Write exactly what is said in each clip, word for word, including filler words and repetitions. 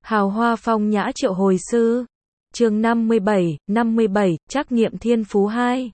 Hào hoa phong nhã triệu hồi sư. Chương năm mươi bảy, năm mươi bảy, trắc nghiệm thiên phú hai.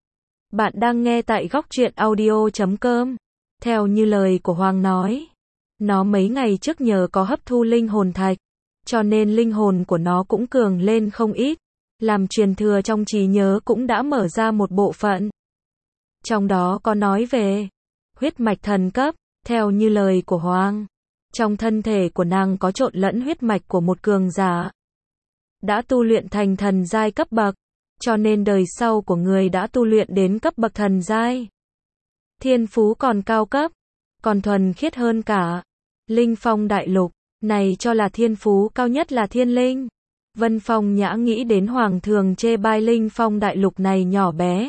Bạn đang nghe tại góc truyện audio chấm com. Theo như lời của Hoàng nói, nó mấy ngày trước nhờ có hấp thu linh hồn thạch, cho nên linh hồn của nó cũng cường lên không ít, làm truyền thừa trong trí nhớ cũng đã mở ra một bộ phận. Trong đó có nói về huyết mạch thần cấp, theo như lời của Hoàng. Trong thân thể của nàng có trộn lẫn huyết mạch của một cường giả đã tu luyện thành thần giai cấp bậc, cho nên đời sau của người đã tu luyện đến cấp bậc thần giai. Thiên phú còn cao cấp, còn thuần khiết hơn cả. Linh Phong đại lục này cho là thiên phú cao nhất là thiên linh. Vân Phong Nhã nghĩ đến Hoàng thường chê bai Linh Phong đại lục này nhỏ bé,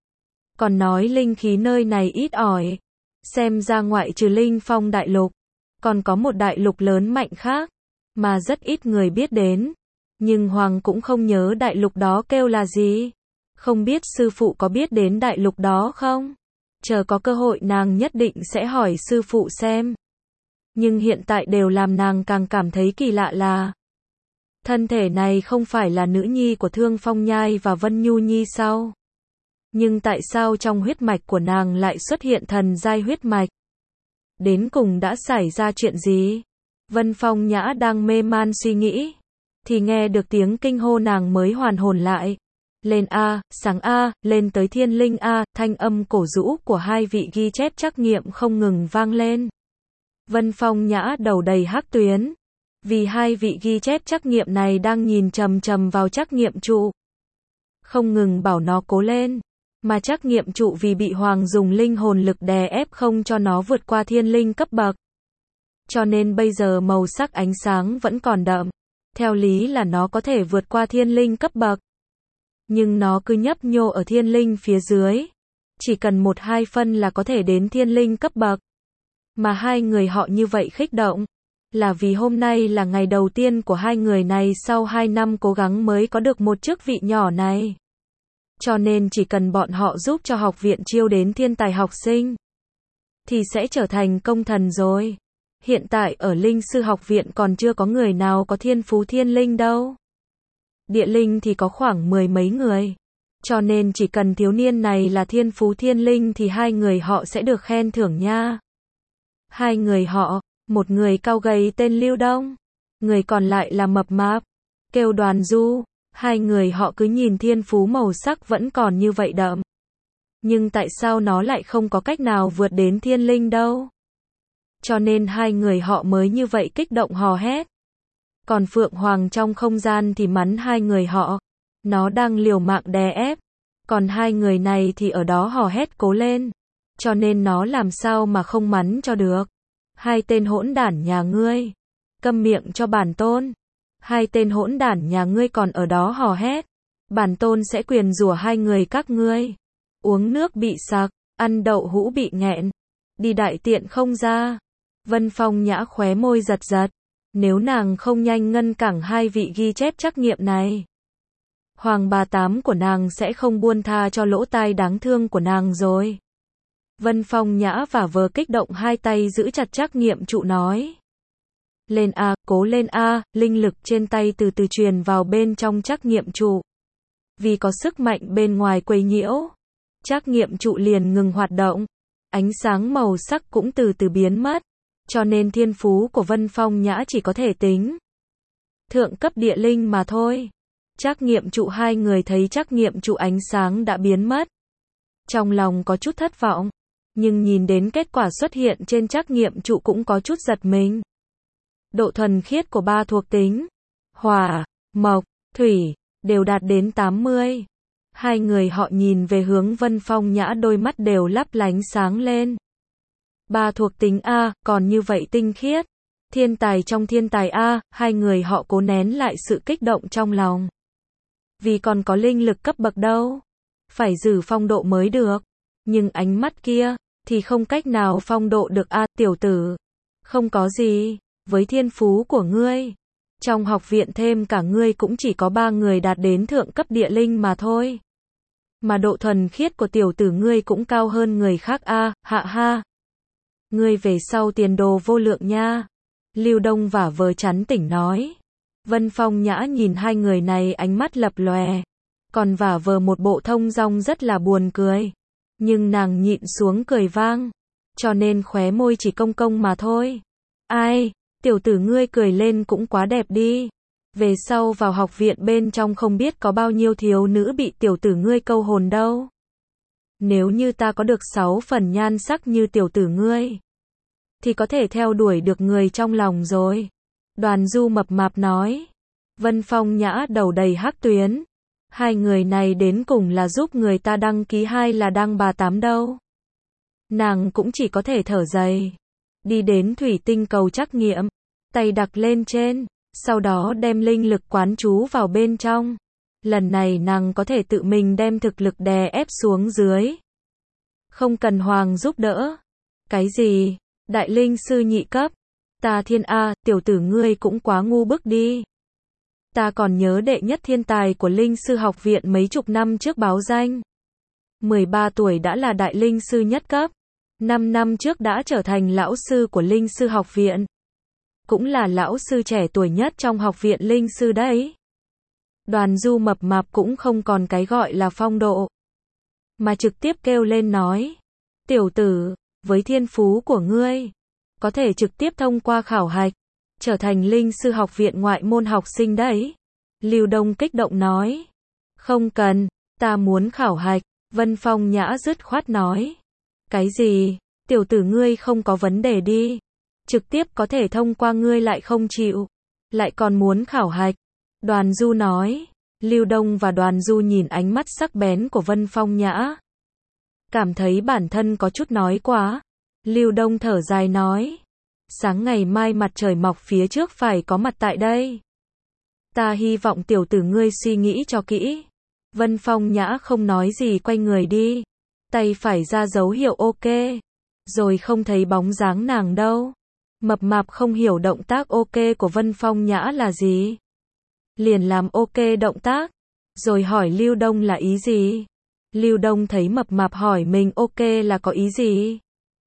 còn nói linh khí nơi này ít ỏi. Xem ra ngoại trừ Linh Phong đại lục, còn có một đại lục lớn mạnh khác, mà rất ít người biết đến. Nhưng Hoàng cũng không nhớ đại lục đó kêu là gì. Không biết sư phụ có biết đến đại lục đó không? Chờ có cơ hội nàng nhất định sẽ hỏi sư phụ xem. Nhưng hiện tại đều làm nàng càng cảm thấy kỳ lạ là thân thể này không phải là nữ nhi của Thương Phong Nhai và Vân Nhu Nhi sao? Nhưng tại sao trong huyết mạch của nàng lại xuất hiện thần giai huyết mạch? Đến cùng đã xảy ra chuyện gì? Vân Phong Nhã đang mê man suy nghĩ, thì nghe được tiếng kinh hô, nàng mới hoàn hồn lại. Lên A, sáng A, lên tới thiên linh A, thanh âm cổ rũ của hai vị ghi chép trắc nghiệm không ngừng vang lên. Vân Phong Nhã đầu đầy hắc tuyến, vì hai vị ghi chép trắc nghiệm này đang nhìn chằm chằm vào trắc nghiệm trụ, không ngừng bảo nó cố lên. Mà trắc nghiệm trụ vì bị Hoàng dùng linh hồn lực đè ép không cho nó vượt qua thiên linh cấp bậc, cho nên bây giờ màu sắc ánh sáng vẫn còn đậm. Theo lý là nó có thể vượt qua thiên linh cấp bậc, nhưng nó cứ nhấp nhô ở thiên linh phía dưới. Chỉ cần một hai phân là có thể đến thiên linh cấp bậc. Mà hai người họ như vậy khích động, là vì hôm nay là ngày đầu tiên của hai người này sau hai năm cố gắng mới có được một chức vị nhỏ này. Cho nên chỉ cần bọn họ giúp cho học viện chiêu đến thiên tài học sinh, thì sẽ trở thành công thần rồi. Hiện tại ở Linh Sư học viện còn chưa có người nào có thiên phú thiên linh đâu. Địa linh thì có khoảng mười mấy người. Cho nên chỉ cần thiếu niên này là thiên phú thiên linh thì hai người họ sẽ được khen thưởng nha. Hai người họ, một người cao gầy tên Lưu Đông, người còn lại là mập mạp, kêu Đoàn Du. Hai người họ cứ nhìn thiên phú màu sắc vẫn còn như vậy đậm. Nhưng tại sao nó lại không có cách nào vượt đến thiên linh đâu? Cho nên hai người họ mới như vậy kích động hò hét. Còn Phượng Hoàng trong không gian thì mắng hai người họ, nó đang liều mạng đè ép. Còn hai người này thì ở đó hò hét cố lên, cho nên nó làm sao mà không mắng cho được. Hai tên hỗn đản nhà ngươi, câm miệng cho bản tôn. Hai tên hỗn đản nhà ngươi còn ở đó hò hét, bản tôn sẽ quyền rủa hai người các ngươi. Uống nước bị sặc, ăn đậu hũ bị nghẹn, đi đại tiện không ra. Vân Phong Nhã khóe môi giật giật, nếu nàng không nhanh ngăn cản hai vị ghi chép trắc nghiệm này, Hoàng bà tám của nàng sẽ không buông tha cho lỗ tai đáng thương của nàng rồi. Vân Phong Nhã và vờ kích động hai tay giữ chặt trắc nghiệm trụ nói. Lên A, cố lên A, linh lực trên tay từ từ truyền vào bên trong trắc nghiệm trụ. Vì có sức mạnh bên ngoài quấy nhiễu, trắc nghiệm trụ liền ngừng hoạt động. Ánh sáng màu sắc cũng từ từ biến mất. Cho nên thiên phú của Vân Phong Nhã chỉ có thể tính thượng cấp địa linh mà thôi. Trắc nghiệm trụ hai người thấy trắc nghiệm trụ ánh sáng đã biến mất, trong lòng có chút thất vọng, nhưng nhìn đến kết quả xuất hiện trên trắc nghiệm trụ cũng có chút giật mình. Độ thuần khiết của ba thuộc tính, hỏa, mộc, thủy, đều đạt đến tám mươi. Hai người họ nhìn về hướng Vân Phong Nhã, đôi mắt đều lấp lánh sáng lên. Ba thuộc tính A, còn như vậy tinh khiết. Thiên tài trong thiên tài A, hai người họ cố nén lại sự kích động trong lòng. Vì còn có linh lực cấp bậc đâu. Phải giữ phong độ mới được. Nhưng ánh mắt kia, thì không cách nào phong độ được A, tiểu tử. Không có gì. Với thiên phú của ngươi, trong học viện thêm cả ngươi cũng chỉ có ba người đạt đến thượng cấp địa linh mà thôi. Mà độ thuần khiết của tiểu tử ngươi cũng cao hơn người khác a, hạ ha. Ngươi về sau tiền đồ vô lượng nha. Lưu Đông vả vờ chán tỉnh nói. Vân Phong Nhã nhìn hai người này ánh mắt lập lòe, còn vả vờ một bộ thông dong rất là buồn cười. Nhưng nàng nhịn xuống cười vang, cho nên khóe môi chỉ cong cong mà thôi. Ai, tiểu tử ngươi cười lên cũng quá đẹp đi. Về sau vào học viện bên trong không biết có bao nhiêu thiếu nữ bị tiểu tử ngươi câu hồn đâu. Nếu như ta có được sáu phần nhan sắc như tiểu tử ngươi, thì có thể theo đuổi được người trong lòng rồi. Đoàn Du mập mạp nói. Vân Phong Nhã đầu đầy hắc tuyến. Hai người này đến cùng là giúp người ta đăng ký hay là đăng bà tám đâu. Nàng cũng chỉ có thể thở dày. Đi đến thủy tinh cầu trắc nghiệm, tay đặt lên trên, sau đó đem linh lực quán trú vào bên trong. Lần này nàng có thể tự mình đem thực lực đè ép xuống dưới. Không cần Hoàng giúp đỡ. Cái gì? Đại linh sư nhị cấp? Ta thiên A, tiểu tử ngươi cũng quá ngu bức đi. Ta còn nhớ đệ nhất thiên tài của linh sư học viện mấy chục năm trước báo danh. mười ba tuổi đã là đại linh sư nhất cấp. năm năm trước đã trở thành lão sư của linh sư học viện. Cũng là lão sư trẻ tuổi nhất trong học viện linh sư đấy. Đoàn Du mập mạp cũng không còn cái gọi là phong độ, mà trực tiếp kêu lên nói. Tiểu tử, với thiên phú của ngươi, có thể trực tiếp thông qua khảo hạch, trở thành linh sư học viện ngoại môn học sinh đấy. Lưu Đông kích động nói. Không cần, ta muốn khảo hạch. Vân Phong Nhã dứt khoát nói. Cái gì? Tiểu tử ngươi không có vấn đề đi. Trực tiếp có thể thông qua ngươi lại không chịu. Lại còn muốn khảo hạch. Đoàn Du nói. Lưu Đông và Đoàn Du nhìn ánh mắt sắc bén của Vân Phong Nhã, cảm thấy bản thân có chút nói quá. Lưu Đông thở dài nói. Sáng ngày mai mặt trời mọc phía trước phải có mặt tại đây. Ta hy vọng tiểu tử ngươi suy nghĩ cho kỹ. Vân Phong Nhã không nói gì quay người đi. Tay phải ra dấu hiệu ok. Rồi không thấy bóng dáng nàng đâu. Mập mạp không hiểu động tác ok của Vân Phong Nhã là gì. Liền làm ok động tác. Rồi hỏi Lưu Đông là ý gì. Lưu Đông thấy mập mạp hỏi mình ok là có ý gì.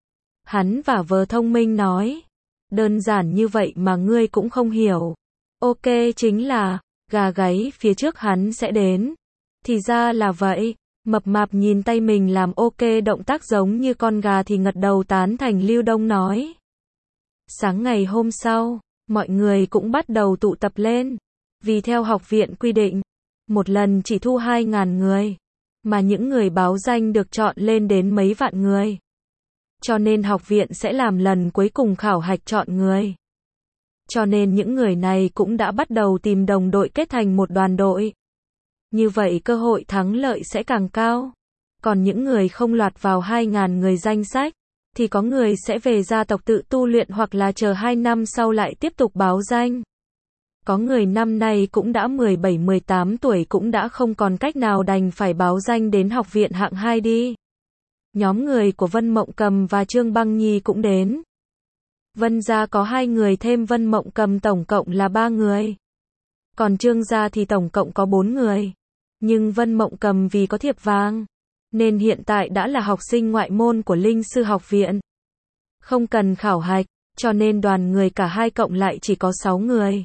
Hắn vả vờ thông minh nói. Đơn giản như vậy mà ngươi cũng không hiểu. Ok chính là, gà gáy phía trước hắn sẽ đến. Thì ra là vậy. Mập mạp nhìn tay mình làm ok động tác giống như con gà thì ngật đầu tán thành. Lưu Đông nói. Sáng ngày hôm sau, mọi người cũng bắt đầu tụ tập lên. Vì theo học viện quy định, một lần chỉ thu hai ngàn người. Mà những người báo danh được chọn lên đến mấy vạn người. Cho nên học viện sẽ làm lần cuối cùng khảo hạch chọn người. Cho nên những người này cũng đã bắt đầu tìm đồng đội kết thành một đoàn đội. Như vậy cơ hội thắng lợi sẽ càng cao. Còn những người không lọt vào hai ngàn người danh sách, thì có người sẽ về gia tộc tự tu luyện hoặc là chờ hai năm sau lại tiếp tục báo danh. Có người năm nay cũng đã mười bảy mười tám tuổi cũng đã không còn cách nào đành phải báo danh đến học viện hạng hai đi. Nhóm người của Vân Mộng Cầm và Trương Băng Nhi cũng đến. Vân gia có hai người thêm Vân Mộng Cầm tổng cộng là ba người. Còn Trương gia thì tổng cộng có bốn người. Nhưng Vân Mộng Cầm vì có thiệp vàng, nên hiện tại đã là học sinh ngoại môn của linh sư học viện. Không cần khảo hạch, cho nên đoàn người cả hai cộng lại chỉ có sáu người.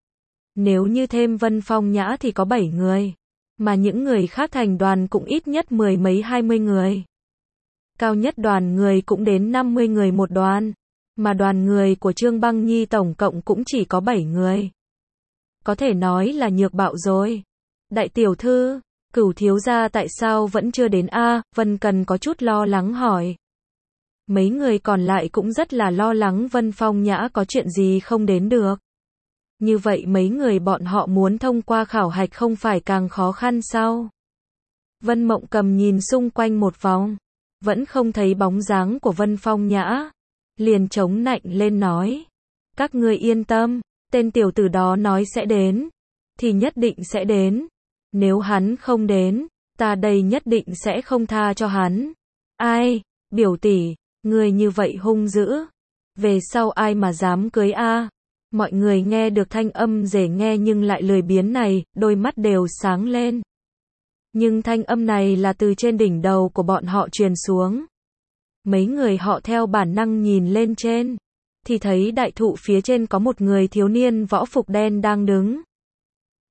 Nếu như thêm Vân Phong Nhã thì có bảy người. Mà những người khác thành đoàn cũng ít nhất mười mấy hai mươi người. Cao nhất đoàn người cũng đến năm mươi người một đoàn. Mà đoàn người của Trương Băng Nhi tổng cộng cũng chỉ có bảy người. Có thể nói là nhược bạo rồi. Đại tiểu thư, Cửu thiếu gia tại sao vẫn chưa đến a? Vân Cần có chút lo lắng hỏi. Mấy người còn lại cũng rất là lo lắng Vân Phong Nhã có chuyện gì không đến được. Như vậy mấy người bọn họ muốn thông qua khảo hạch không phải càng khó khăn sao? Vân Mộng Cầm nhìn xung quanh một vòng, vẫn không thấy bóng dáng của Vân Phong Nhã. Liền chống nạnh lên nói. Các ngươi yên tâm, tên tiểu tử đó nói sẽ đến, thì nhất định sẽ đến. Nếu hắn không đến, ta đây nhất định sẽ không tha cho hắn. Ai, biểu tỷ, ngươi như vậy hung dữ. Về sau ai mà dám cưới a? Mọi người nghe được thanh âm dễ nghe nhưng lại lười biếng này, đôi mắt đều sáng lên. Nhưng thanh âm này là từ trên đỉnh đầu của bọn họ truyền xuống. Mấy người họ theo bản năng nhìn lên trên, thì thấy đại thụ phía trên có một người thiếu niên võ phục đen đang đứng.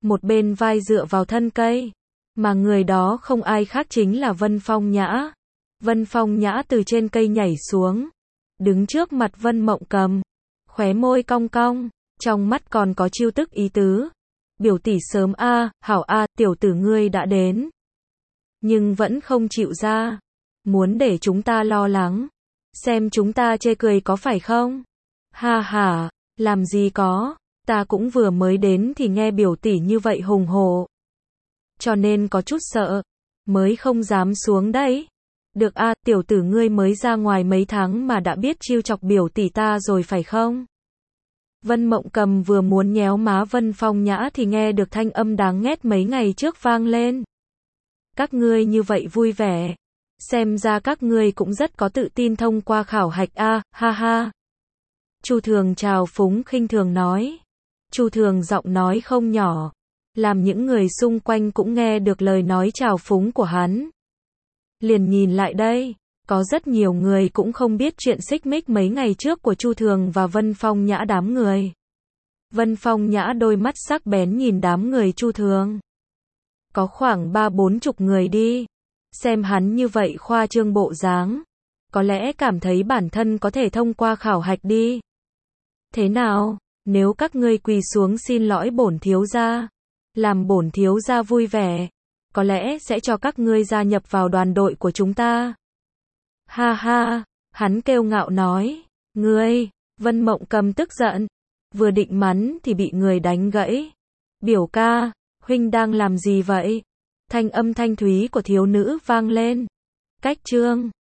một bên vai dựa vào thân cây. Mà người đó không ai khác chính là Vân Phong Nhã. Vân Phong Nhã từ trên cây nhảy xuống, đứng trước mặt Vân Mộng Cầm, khóe môi cong cong, trong mắt còn có chiêu tức ý tứ. Biểu tỷ sớm a, hảo a, tiểu tử ngươi đã đến. Nhưng vẫn không chịu ra, muốn để chúng ta lo lắng, xem chúng ta chê cười có phải không? Ha ha, làm gì có, ta cũng vừa mới đến thì nghe biểu tỷ như vậy hùng hổ, cho nên có chút sợ, mới không dám xuống đấy. Được a, tiểu tử ngươi mới ra ngoài mấy tháng mà đã biết trêu chọc biểu tỷ ta rồi phải không? Vân Mộng Cầm vừa muốn nhéo má Vân Phong Nhã thì nghe được thanh âm đáng ghét mấy ngày trước vang lên. Các ngươi như vậy vui vẻ, xem ra các ngươi cũng rất có tự tin thông qua khảo hạch a, ha ha. Chu Thường trào phúng khinh thường nói. Chu Thường giọng nói không nhỏ, làm những người xung quanh cũng nghe được lời nói trào phúng của hắn. Liền nhìn lại đây, có rất nhiều người cũng không biết chuyện xích mích mấy ngày trước của Chu Thường và Vân Phong Nhã đám người. Vân Phong Nhã đôi mắt sắc bén nhìn đám người Chu Thường. Có khoảng ba bốn chục người đi. Xem hắn như vậy khoa trương bộ dáng, có lẽ cảm thấy bản thân có thể thông qua khảo hạch đi. Thế nào, nếu các ngươi quỳ xuống xin lỗi bổn thiếu gia, làm bổn thiếu gia vui vẻ, có lẽ sẽ cho các ngươi gia nhập vào đoàn đội của chúng ta. Ha ha, hắn kiêu ngạo nói. Ngươi, Vân Mộng Cầm tức giận, vừa định mắng thì bị người đánh gãy. Biểu ca, huynh đang làm gì vậy? Thanh âm thanh thúy của thiếu nữ vang lên. Cách chương